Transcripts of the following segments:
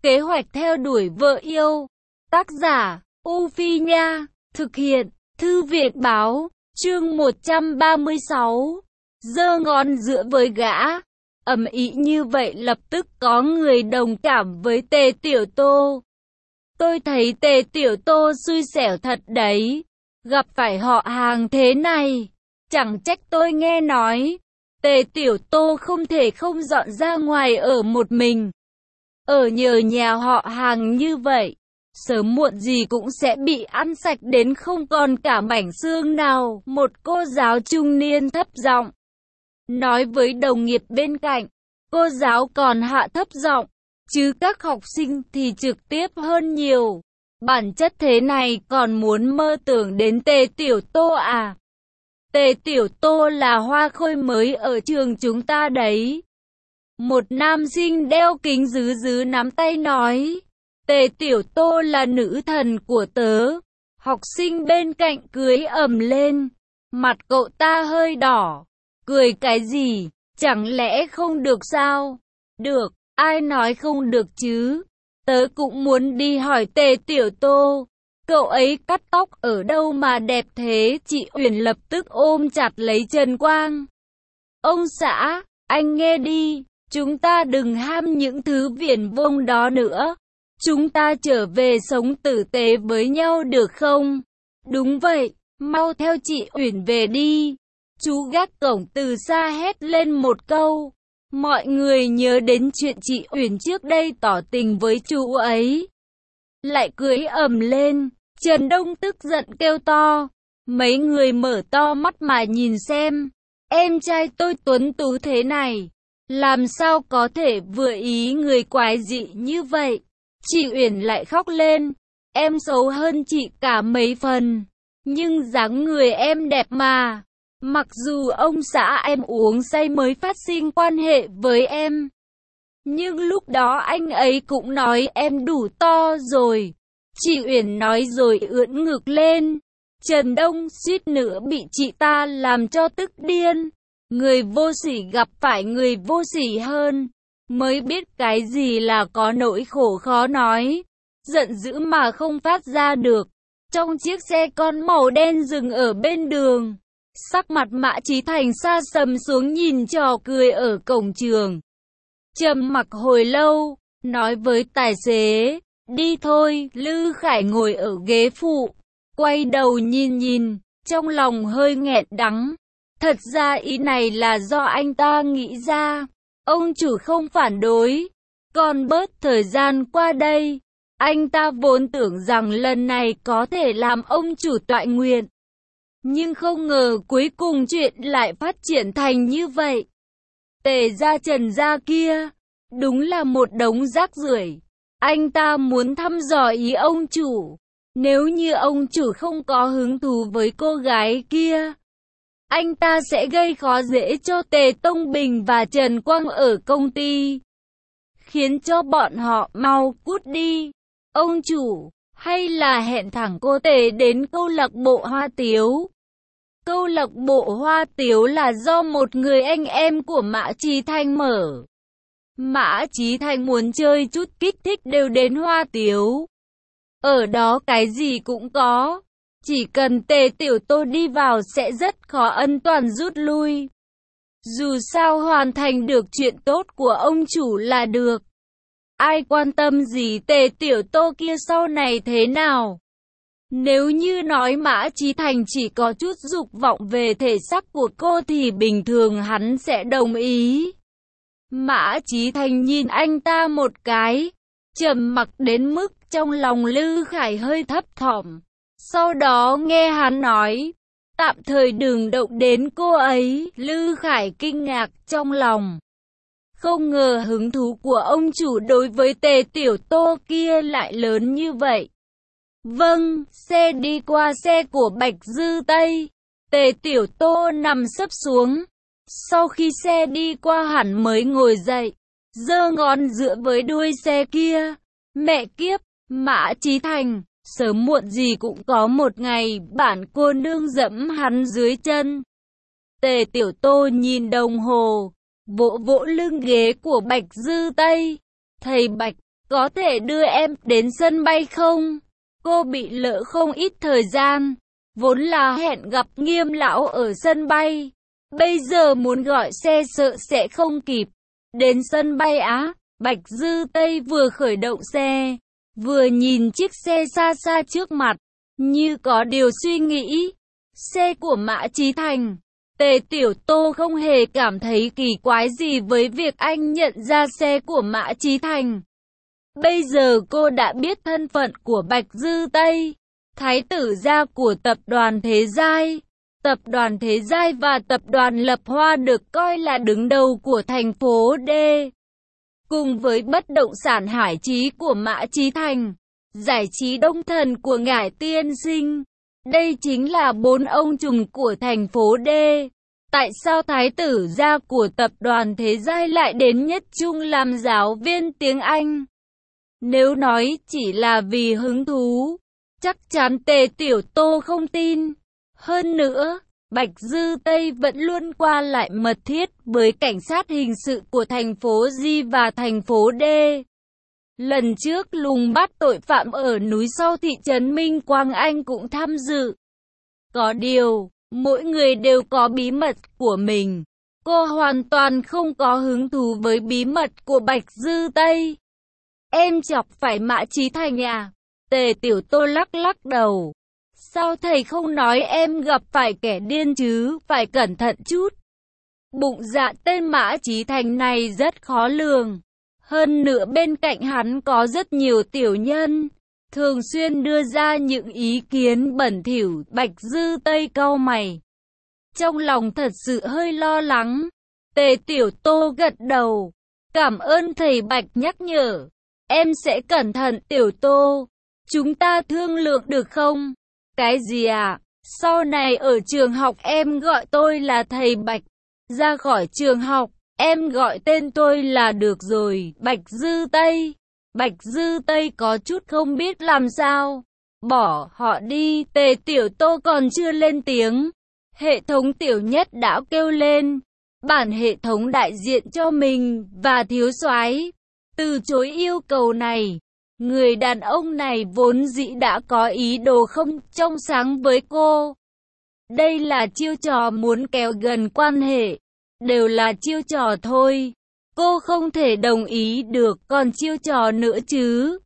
Kế hoạch theo đuổi vợ yêu. Tác giả, U Phi Nha. Thực hiện, Thư viện Báo. Chương 136. Giơ ngón giữa với gã. Ầm ĩ như vậy lập tức có người đồng cảm với Tề Tiểu Tô. Tôi thấy Tề Tiểu Tô xui xẻo thật đấy. Gặp phải họ hàng thế này. Chẳng trách tôi nghe nói. Tề Tiểu Tô không thể không dọn ra ngoài ở một mình. Ở nhờ nhà họ hàng như vậy, sớm muộn gì cũng sẽ bị ăn sạch đến không còn cả mảnh xương nào. Một cô giáo trung niên thấp giọng nói với đồng nghiệp bên cạnh. Cô giáo còn hạ thấp giọng, chứ các học sinh thì trực tiếp hơn nhiều. Bản chất thế này còn muốn mơ tưởng đến Tề Tiểu Tô à? Tề Tiểu Tô là hoa khôi mới ở trường chúng ta đấy. Một nam sinh đeo kính rứ rứ nắm tay nói. Tề Tiểu Tô là nữ thần của tớ. Học sinh bên cạnh cười ầm lên. Mặt cậu ta hơi đỏ. Cười cái gì? Chẳng lẽ không được sao? Được, ai nói không được chứ? Tớ cũng muốn đi hỏi Tề Tiểu Tô. Cậu ấy cắt tóc ở đâu mà đẹp thế? Chị Uyển lập tức ôm chặt lấy Trần Quang. Ông xã, anh nghe đi. Chúng ta đừng ham những thứ viển vông đó nữa. Chúng ta trở về sống tử tế với nhau được không? Đúng vậy, mau theo chị Uyển về đi. Chú gác cổng từ xa hét lên một câu. Mọi người nhớ đến chuyện chị Uyển trước đây tỏ tình với chú ấy. Lại cười ầm lên. Trần Đông tức giận kêu to. Mấy người mở to mắt mà nhìn xem. Em trai tôi tuấn tú thế này, làm sao có thể vừa ý người quái dị như vậy? Chị Uyển lại khóc lên. Em xấu hơn chị cả mấy phần, nhưng dáng người em đẹp mà. Mặc dù ông xã em uống say mới phát sinh quan hệ với em, nhưng lúc đó anh ấy cũng nói em đủ to rồi. Chị Uyển nói rồi ưỡn ngực lên. Trần Đông suýt nữa bị chị ta làm cho tức điên. Người vô sỉ gặp phải người vô sỉ hơn, mới biết cái gì là có nỗi khổ khó nói. Giận dữ mà không phát ra được. Trong chiếc xe con màu đen dừng ở bên đường, sắc mặt Mã Chí Thành sa sầm xuống nhìn trò cười ở cổng trường. Trầm mặc hồi lâu, nói với tài xế, đi thôi. Lư Khải ngồi ở ghế phụ, quay đầu nhìn, trong lòng hơi nghẹn đắng. Thật ra ý này là do anh ta nghĩ ra. Ông chủ không phản đối. Còn bớt thời gian qua đây, anh ta vốn tưởng rằng lần này có thể làm ông chủ toại nguyện. Nhưng không ngờ cuối cùng chuyện lại phát triển thành như vậy. Tề gia Trần gia kia, đúng là một đống rác rưởi. Anh ta muốn thăm dò ý ông chủ. Nếu như ông chủ không có hứng thú với cô gái kia, anh ta sẽ gây khó dễ cho Tề Tông Bình và Trần Quang ở công ty, khiến cho bọn họ mau cút đi. Ông chủ, hay là hẹn thẳng cô Tề đến câu lạc bộ Hoa Tiếu. Câu lạc bộ Hoa Tiếu là do một người anh em của Mã Chí Thành mở. Mã Chí Thành muốn chơi chút kích thích đều đến Hoa Tiếu. Ở đó cái gì cũng có. Chỉ cần Tề Tiểu Tô đi vào sẽ rất khó an toàn rút lui. Dù sao hoàn thành được chuyện tốt của ông chủ là được. Ai quan tâm gì Tề Tiểu Tô kia sau này thế nào? Nếu như nói Mã Chí Thành chỉ có chút dục vọng về thể xác của cô thì bình thường hắn sẽ đồng ý. Mã Chí Thành nhìn anh ta một cái, trầm mặc đến mức trong lòng Lư Khải hơi thấp thỏm. Sau đó nghe hắn nói, tạm thời đừng động đến cô ấy. Lư Khải kinh ngạc trong lòng. Không ngờ hứng thú của ông chủ đối với Tề Tiểu Tô kia lại lớn như vậy. Vâng, xe đi qua xe của Bạch Dư Tây. Tề Tiểu Tô nằm sấp xuống. Sau khi xe đi qua hẳn mới ngồi dậy, giơ ngón giữa với đuôi xe kia. Mẹ kiếp, Mã Chí Thành, sớm muộn gì cũng có một ngày bản cô nương dẫm hắn dưới chân. Tề Tiểu Tô nhìn đồng hồ, vỗ vỗ lưng ghế của Bạch Dư Tây. Thầy Bạch, có thể đưa em đến sân bay không? Cô bị lỡ không ít thời gian, vốn là hẹn gặp Nghiêm lão ở sân bay. Bây giờ muốn gọi xe sợ sẽ không kịp. Đến sân bay á, Bạch Dư Tây vừa khởi động xe, vừa nhìn chiếc xe xa xa trước mặt, như có điều suy nghĩ. Xe của Mã Chí Thành. Tề Tiểu Tô không hề cảm thấy kỳ quái gì với việc anh nhận ra xe của Mã Chí Thành. Bây giờ cô đã biết thân phận của Bạch Dư Tây, thái tử gia của tập đoàn Thế Giai. Tập đoàn Thế Giai và tập đoàn Lập Hoa được coi là đứng đầu của thành phố D. Cùng với bất động sản Hải Chí của Mã Chí Thành, giải trí Đông Thần của Ngải Tiên Sinh. Đây chính là 4 ông trùm của thành phố D. Tại sao thái tử gia của tập đoàn Thế Giai lại đến Nhất Trung làm giáo viên tiếng Anh? Nếu nói chỉ là vì hứng thú, chắc chắn Tề Tiểu Tô không tin. Hơn nữa, Bạch Dư Tây vẫn luôn qua lại mật thiết với cảnh sát hình sự của thành phố G và thành phố D. Lần trước lùng bắt tội phạm ở núi sau thị trấn Minh Quang Anh cũng tham dự. Có điều, mỗi người đều có bí mật của mình. Cô hoàn toàn không có hứng thú với bí mật của Bạch Dư Tây. Em chọc phải Mã Chí Thành à? Tề Tiểu Tô lắc lắc đầu. Sao thầy không nói em gặp phải kẻ điên chứ, phải cẩn thận chút. Bụng dạ tên Mã Chí Thành này rất khó lường. Hơn nữa bên cạnh hắn có rất nhiều tiểu nhân, thường xuyên đưa ra những ý kiến bẩn thỉu. Bạch Dư Tây cau mày, trong lòng thật sự hơi lo lắng. Tề Tiểu Tô gật đầu. Cảm ơn thầy Bạch nhắc nhở. Em sẽ cẩn thận Tiểu Tô. Chúng ta thương lượng được không? Cái gì à? Sau này ở trường học em gọi tôi là thầy Bạch. Ra khỏi trường học, em gọi tên tôi là được rồi. Bạch Dư Tây. Bạch Dư Tây có chút không biết làm sao. Bỏ họ đi. Tề Tiểu Tô còn chưa lên tiếng, hệ thống Tiểu Nhất đã kêu lên. Bản hệ thống đại diện cho mình và thiếu soái từ chối yêu cầu này. Người đàn ông này vốn dĩ đã có ý đồ không trong sáng với cô. Đây là chiêu trò muốn kéo gần quan hệ. Đều là chiêu trò thôi. Cô không thể đồng ý được, còn chiêu trò nữa chứ.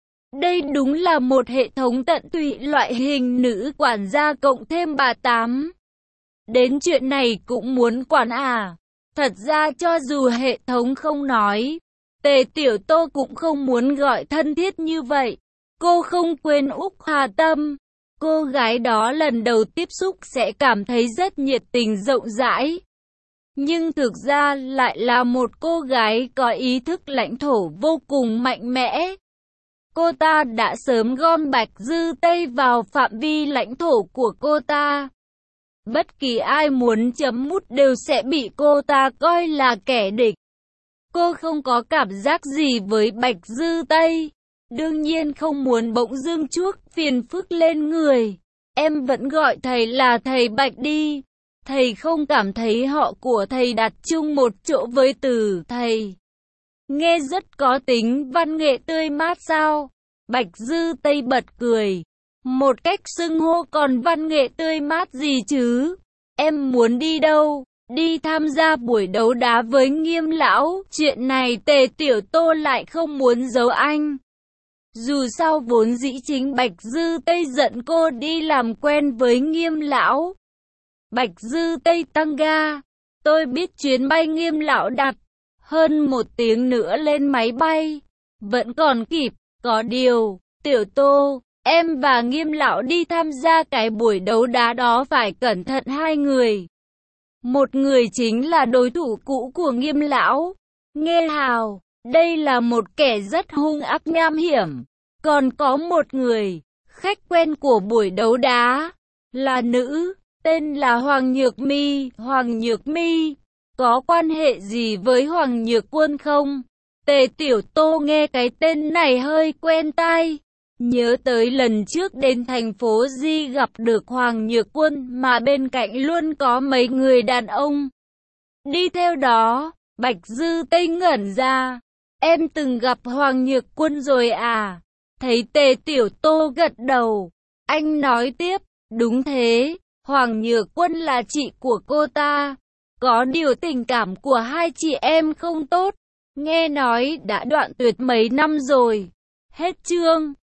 Đây đúng là một hệ thống tận tụy loại hình nữ quản gia cộng thêm bà Tám. Đến chuyện này cũng muốn quản à? Thật ra cho dù hệ thống không nói, Tề Tiểu Tô cũng không muốn gọi thân thiết như vậy. Cô không quên Úc Hà Tâm. Cô gái đó lần đầu tiếp xúc sẽ cảm thấy rất nhiệt tình rộng rãi. Nhưng thực ra lại là một cô gái có ý thức lãnh thổ vô cùng mạnh mẽ. Cô ta đã sớm gom Bạch Dư Tây vào phạm vi lãnh thổ của cô ta. Bất kỳ ai muốn chấm mút đều sẽ bị cô ta coi là kẻ địch. Cô không có cảm giác gì với Bạch Dư Tây. Đương nhiên không muốn bỗng dưng chuốc phiền phức lên người. Em vẫn gọi thầy là thầy Bạch đi. Thầy không cảm thấy họ của thầy đặt chung một chỗ với từ thầy nghe rất có tính văn nghệ tươi mát sao? Bạch Dư Tây bật cười. Một cách xưng hô còn văn nghệ tươi mát gì chứ? Em muốn đi đâu? Đi tham gia buổi đấu đá với Nghiêm lão. Chuyện này Tề Tiểu Tô lại không muốn giấu anh. Dù sao vốn dĩ chính Bạch Dư Tây dẫn cô đi làm quen với Nghiêm lão. Bạch Dư Tây tăng ga. Tôi biết chuyến bay Nghiêm lão đặt hơn 1 tiếng nữa lên máy bay. Vẫn còn kịp. Có điều, Tiểu Tô, em và Nghiêm lão đi tham gia cái buổi đấu đá đó phải cẩn thận 2 người. Một người chính là đối thủ cũ của Nghiêm lão, Nghê Hào. Đây là một kẻ rất hung ác nham hiểm. Còn có một người, khách quen của buổi đấu đá, là nữ, tên là Hoàng Nhược Mi. Hoàng Nhược Mi, có quan hệ gì với Hoàng Nhược Quân không? Tề Tiểu Tô nghe cái tên này hơi quen tai. Nhớ tới lần trước đến thành phố Di gặp được Hoàng Nhược Quân mà bên cạnh luôn có mấy người đàn ông đi theo đó. Bạch Dư Tây ngẩn ra. Em từng gặp Hoàng Nhược Quân rồi à? Thấy Tề Tiểu Tô gật đầu. Anh nói tiếp, đúng thế, Hoàng Nhược Quân là chị của cô ta. Có điều tình cảm của hai chị em không tốt. Nghe nói đã đoạn tuyệt mấy năm rồi. Hết chương.